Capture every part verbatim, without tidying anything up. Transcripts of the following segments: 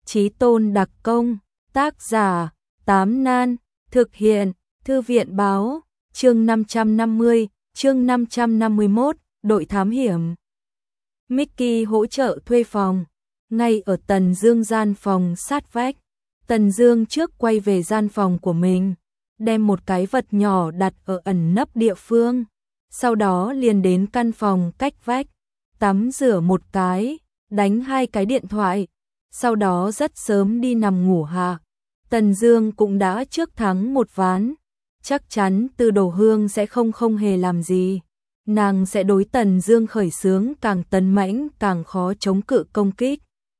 Chí tôn đặc công, tác giả, Tám Nan, thực hiện, Thư viện báo, chương năm trăm năm mươi, chương năm trăm năm mươi mốt, đội thám hiểm. Mickey hỗ trợ thuê phòng, ngay ở Tần Dương gian phòng sát vách. Tần Dương trước quay về gian phòng của mình, đem một cái vật nhỏ đặt ở ẩn nấp địa phương, sau đó liền đến căn phòng cách vách, tắm rửa một cái, đánh hai cái điện thoại, sau đó rất sớm đi nằm ngủ hạ. Tần Dương cũng đã trước thắng một ván, chắc chắn Tư Đồ Hương sẽ không không hề làm gì. Nàng sẽ đối Tần Dương khởi xướng càng tấn mãnh càng khó chống cự công kích.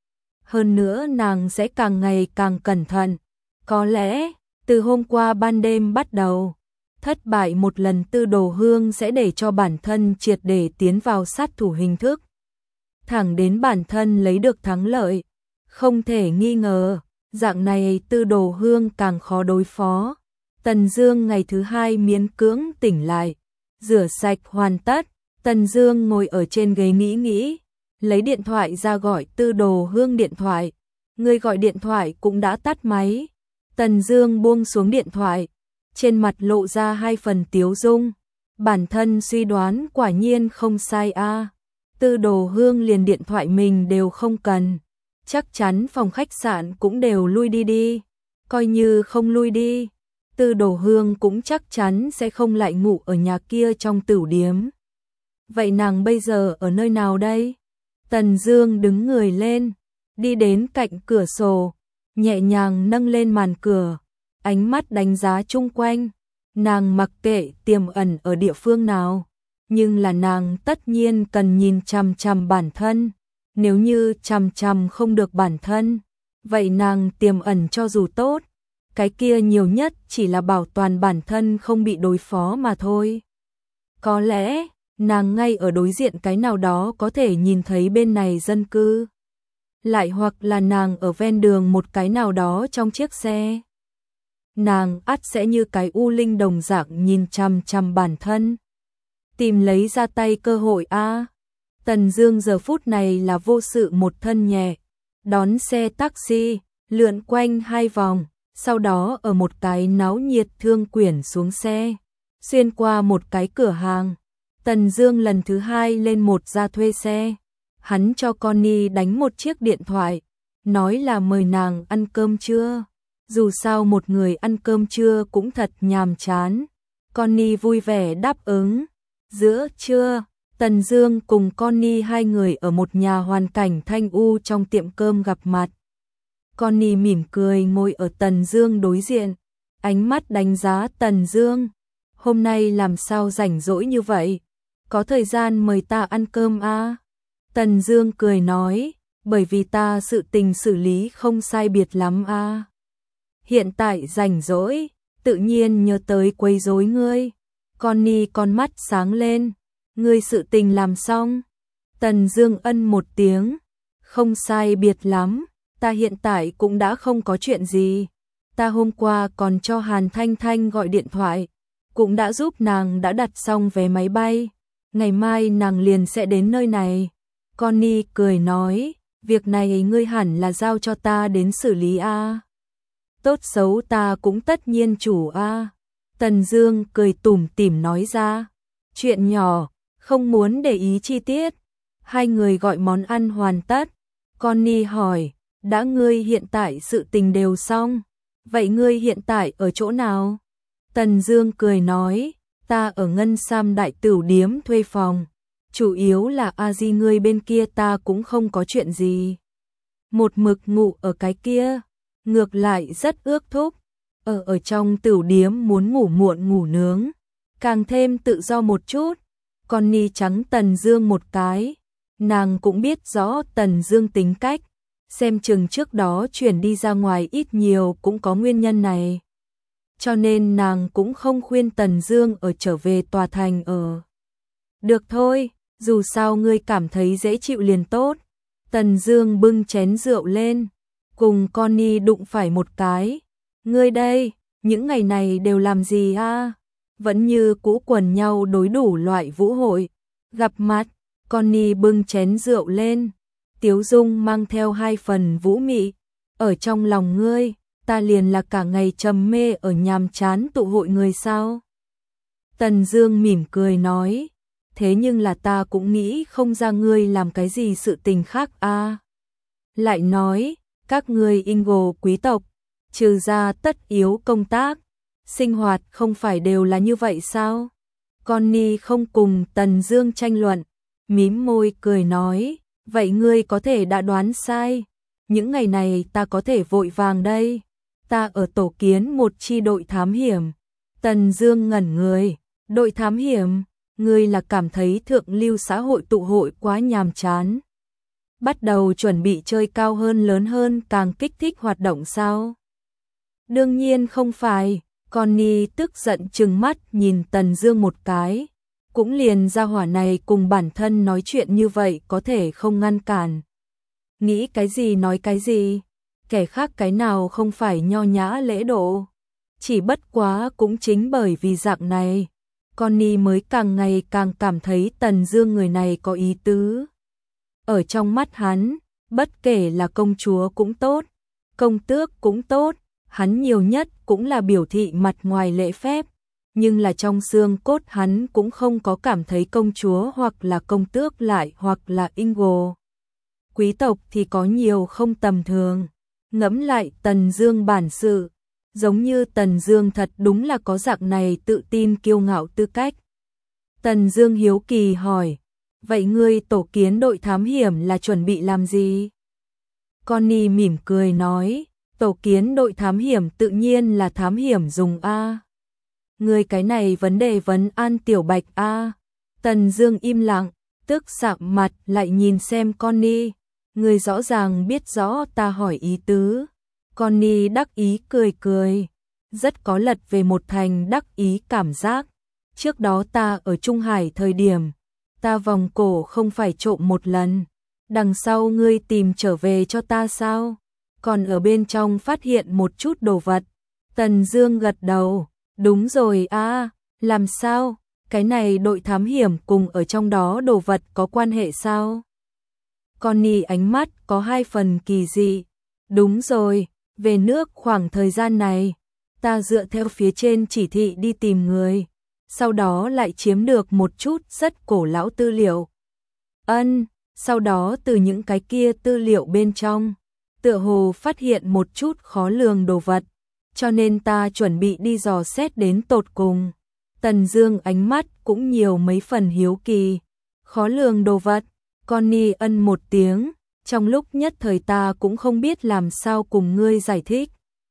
Hơn nữa nàng sẽ càng ngày càng cẩn thận. Có lẽ, từ hôm qua ban đêm bắt đầu, thất bại một lần Tư Đồ Hương sẽ để cho bản thân triệt để tiến vào sát thủ hình thức. Thẳng đến bản thân lấy được thắng lợi. Không thể nghi ngờ, dạng này Tư Đồ Hương càng khó đối phó. Tần Dương ngày thứ hai miễn cưỡng tỉnh lại, rửa sạch hoàn tất, Tần Dương ngồi ở trên ghế nghĩ nghĩ, lấy điện thoại ra gọi Tư Đồ Hương điện thoại. Người gọi điện thoại cũng đã tắt máy. Tần Dương buông xuống điện thoại, trên mặt lộ ra hai phần tiếu dung. Bản thân suy đoán quả nhiên không sai a. À. Tư Đồ Hương liền điện thoại mình đều không cần, chắc chắn phòng khách sạn cũng đều lui đi đi. Coi như không lui đi, Tư Đồ Hương cũng chắc chắn sẽ không lại ngủ ở nhà kia trong tửu điếm. Vậy nàng bây giờ ở nơi nào đây? Tần Dương đứng người lên, đi đến cạnh cửa sổ, nhẹ nhàng nâng lên màn cửa, ánh mắt đánh giá chung quanh. Nàng mặc kệ tiềm ẩn ở địa phương nào, nhưng là nàng tất nhiên cần nhìn chằm chằm bản thân. Nếu như chằm chằm không được bản thân, vậy nàng tiềm ẩn cho dù tốt, cái kia nhiều nhất chỉ là bảo toàn bản thân không bị đối phó mà thôi. Có lẽ, nàng ngay ở đối diện cái nào đó có thể nhìn thấy bên này dân cư. Lại hoặc là nàng ở ven đường một cái nào đó trong chiếc xe. Nàng ắt sẽ như cái u linh đồng dạng nhìn chằm chằm bản thân. Tìm lấy ra tay cơ hội a. À. Tần Dương giờ phút này là vô sự một thân nhẹ, đón xe taxi, lượn quanh hai vòng, sau đó ở một cái náo nhiệt thương quyển xuống xe, xuyên qua một cái cửa hàng. Tần Dương lần thứ hai lên một gia thuê xe, hắn cho Connie đánh một chiếc điện thoại, nói là mời nàng ăn cơm trưa. Dù sao một người ăn cơm trưa cũng thật nhàm chán. Connie vui vẻ đáp ứng. Giữa trưa, Tần Dương cùng Connie hai người ở một nhà hoàn cảnh thanh u trong tiệm cơm gặp mặt. Connie mỉm cười ngồi ở Tần Dương đối diện, ánh mắt đánh giá Tần Dương. Hôm nay làm sao rảnh rỗi như vậy? Có thời gian mời ta ăn cơm a? À? Tần Dương cười nói, bởi vì ta sự tình xử lý không sai biệt lắm a. À? Hiện tại rảnh rỗi, tự nhiên nhớ tới quấy rối ngươi. Connie con mắt sáng lên, ngươi sự tình làm xong? Tần Dương ân một tiếng, không sai biệt lắm, ta hiện tại cũng đã không có chuyện gì. Ta hôm qua còn cho Hàn Thanh Thanh gọi điện thoại, cũng đã giúp nàng đã đặt xong vé máy bay, ngày mai nàng liền sẽ đến nơi này. Connie cười nói, việc này ngươi hẳn là giao cho ta đến xử lý a. À. Tốt xấu ta cũng tất nhiên chủ a. À. Tần Dương cười tủm tỉm nói ra, chuyện nhỏ, không muốn để ý chi tiết. Hai người gọi món ăn hoàn tất. Connie hỏi, đã ngươi hiện tại sự tình đều xong, vậy ngươi hiện tại ở chỗ nào? Tần Dương cười nói, ta ở Ngân Sam đại tửu điếm thuê phòng, chủ yếu là a di ngươi bên kia ta cũng không có chuyện gì. Một mực ngủ ở cái kia, ngược lại rất ước thúc. Ở ở trong tửu điếm muốn ngủ muộn ngủ nướng, càng thêm tự do một chút. Connie trắng Tần Dương một cái, nàng cũng biết rõ Tần Dương tính cách, xem chừng trước đó chuyển đi ra ngoài ít nhiều cũng có nguyên nhân này. Cho nên nàng cũng không khuyên Tần Dương ở trở về tòa thành ở. Được thôi, dù sao ngươi cảm thấy dễ chịu liền tốt. Tần Dương bưng chén rượu lên, cùng Connie đụng phải một cái. Ngươi đây, những ngày này đều làm gì a? À? Vẫn như cũ quần nhau đối đủ loại vũ hội. Gặp mặt, Connie bưng chén rượu lên, tiếu dung mang theo hai phần vũ mị. Ở trong lòng ngươi, ta liền là cả ngày trầm mê ở nhàm chán tụ hội người sao? Tần Dương mỉm cười nói, thế nhưng là ta cũng nghĩ không ra ngươi làm cái gì sự tình khác a. À. Lại nói, các ngươi Ingo quý tộc, trừ ra tất yếu công tác, sinh hoạt không phải đều là như vậy sao? Connie không cùng Tần Dương tranh luận, mím môi cười nói, vậy ngươi có thể đã đoán sai, những ngày này ta có thể vội vàng đây, ta ở tổ kiến một chi đội thám hiểm. Tần Dương ngẩn người, đội thám hiểm, ngươi là cảm thấy thượng lưu xã hội tụ hội quá nhàm chán, bắt đầu chuẩn bị chơi cao hơn lớn hơn càng kích thích hoạt động sao? Đương nhiên không phải. Connie tức giận trừng mắt nhìn Tần Dương một cái, cũng liền ra hỏa này cùng bản thân nói chuyện như vậy có thể không ngăn cản. Nghĩ cái gì nói cái gì, kẻ khác cái nào không phải nho nhã lễ độ. Chỉ bất quá cũng chính bởi vì dạng này, Connie mới càng ngày càng cảm thấy Tần Dương người này có ý tứ. Ở trong mắt hắn, bất kể là công chúa cũng tốt, công tước cũng tốt, hắn nhiều nhất cũng là biểu thị mặt ngoài lễ phép, nhưng là trong xương cốt hắn cũng không có cảm thấy công chúa hoặc là công tước lại hoặc là Ingo quý tộc thì có nhiều không tầm thường. Ngẫm lại Tần Dương bản sự, giống như Tần Dương thật đúng là có dạng này tự tin kiêu ngạo tư cách. Tần Dương hiếu kỳ hỏi, vậy ngươi tổ kiến đội thám hiểm là chuẩn bị làm gì? Connie mỉm cười nói, tổ kiến đội thám hiểm tự nhiên là thám hiểm dùng a. Ngươi cái này vấn đề vấn an Tiểu Bạch a. Tần Dương im lặng, tức sạm mặt lại nhìn xem Connie, ngươi rõ ràng biết rõ ta hỏi ý tứ. Connie đắc ý cười cười, rất có lật về một thành đắc ý cảm giác. Trước đó ta ở Trung Hải thời điểm, ta vòng cổ không phải trộm một lần, đằng sau ngươi tìm trở về cho ta sao? Còn ở bên trong phát hiện một chút đồ vật. Tần Dương gật đầu, đúng rồi a, à, làm sao? Cái này đội thám hiểm cùng ở trong đó đồ vật có quan hệ sao? Connie ánh mắt có hai phần kỳ dị. Đúng rồi, về nước khoảng thời gian này, ta dựa theo phía trên chỉ thị đi tìm người, sau đó lại chiếm được một chút rất cổ lão tư liệu. Ân, sau đó từ những cái kia tư liệu bên trong, tựa hồ phát hiện một chút khó lường đồ vật, cho nên ta chuẩn bị đi dò xét đến tột cùng. Tần Dương ánh mắt cũng nhiều mấy phần hiếu kỳ. Khó lường đồ vật? Connie ân một tiếng, trong lúc nhất thời ta cũng không biết làm sao cùng ngươi giải thích.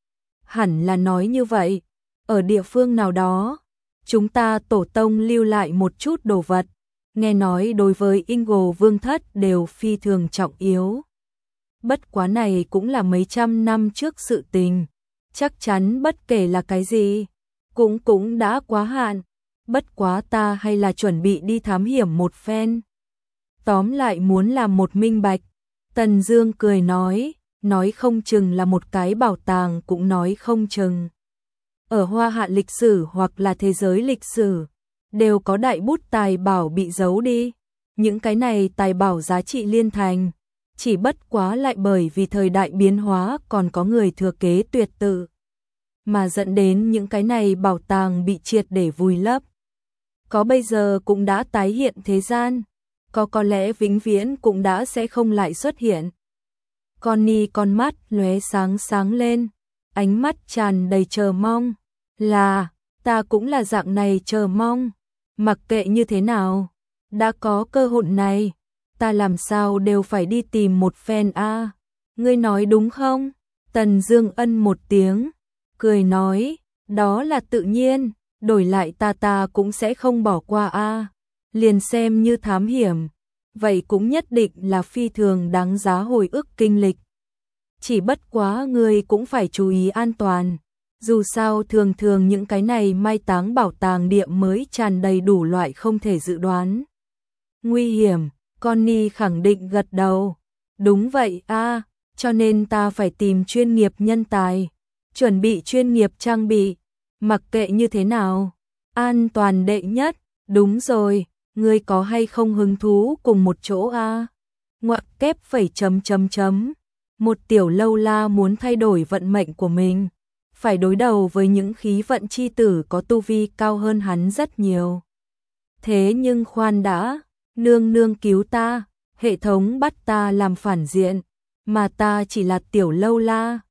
Hẳn là nói như vậy, ở địa phương nào đó, chúng ta tổ tông lưu lại một chút đồ vật, nghe nói đối với Ingo vương thất đều phi thường trọng yếu. Bất quá này cũng là mấy trăm năm trước sự tình, chắc chắn bất kể là cái gì, cũng cũng đã quá hạn, bất quá ta hay là chuẩn bị đi thám hiểm một phen. Tóm lại muốn làm một minh bạch. Tần Dương cười nói, nói không chừng là một cái bảo tàng cũng nói không chừng. Ở Hoa Hạ lịch sử hoặc là thế giới lịch sử, đều có đại bút tài bảo bị giấu đi. Những cái này tài bảo giá trị liên thành, chỉ bất quá lại bởi vì thời đại biến hóa còn có người thừa kế tuyệt tự, mà dẫn đến những cái này bảo tàng bị triệt để vùi lấp. Có bây giờ cũng đã tái hiện thế gian, có có lẽ vĩnh viễn cũng đã sẽ không lại xuất hiện. Connie con mắt lóe sáng sáng lên, ánh mắt tràn đầy chờ mong. Là, ta cũng là dạng này chờ mong. Mặc kệ như thế nào, đã có cơ hội này, ta làm sao đều phải đi tìm một phen a. À. Ngươi nói đúng không? Tần Dương ân một tiếng, cười nói, đó là tự nhiên, đổi lại ta ta cũng sẽ không bỏ qua a. À. Liền xem như thám hiểm, vậy cũng nhất định là phi thường đáng giá hồi ức kinh lịch. Chỉ bất quá ngươi cũng phải chú ý an toàn. Dù sao thường thường những cái này mai táng bảo tàng địa mới tràn đầy đủ loại không thể dự đoán. Nguy hiểm, Connie khẳng định gật đầu. Đúng vậy a, à, cho nên ta phải tìm chuyên nghiệp nhân tài, chuẩn bị chuyên nghiệp trang bị, mặc kệ như thế nào, an toàn đệ nhất. Đúng rồi, ngươi có hay không hứng thú cùng một chỗ a? À? Ngoặc kép phẩy chấm chấm chấm. Một tiểu lâu la muốn thay đổi vận mệnh của mình, phải đối đầu với những khí vận chi tử có tu vi cao hơn hắn rất nhiều. Thế nhưng khoan đã, nương nương cứu ta, hệ thống bắt ta làm phản diện, mà ta chỉ là tiểu lâu la,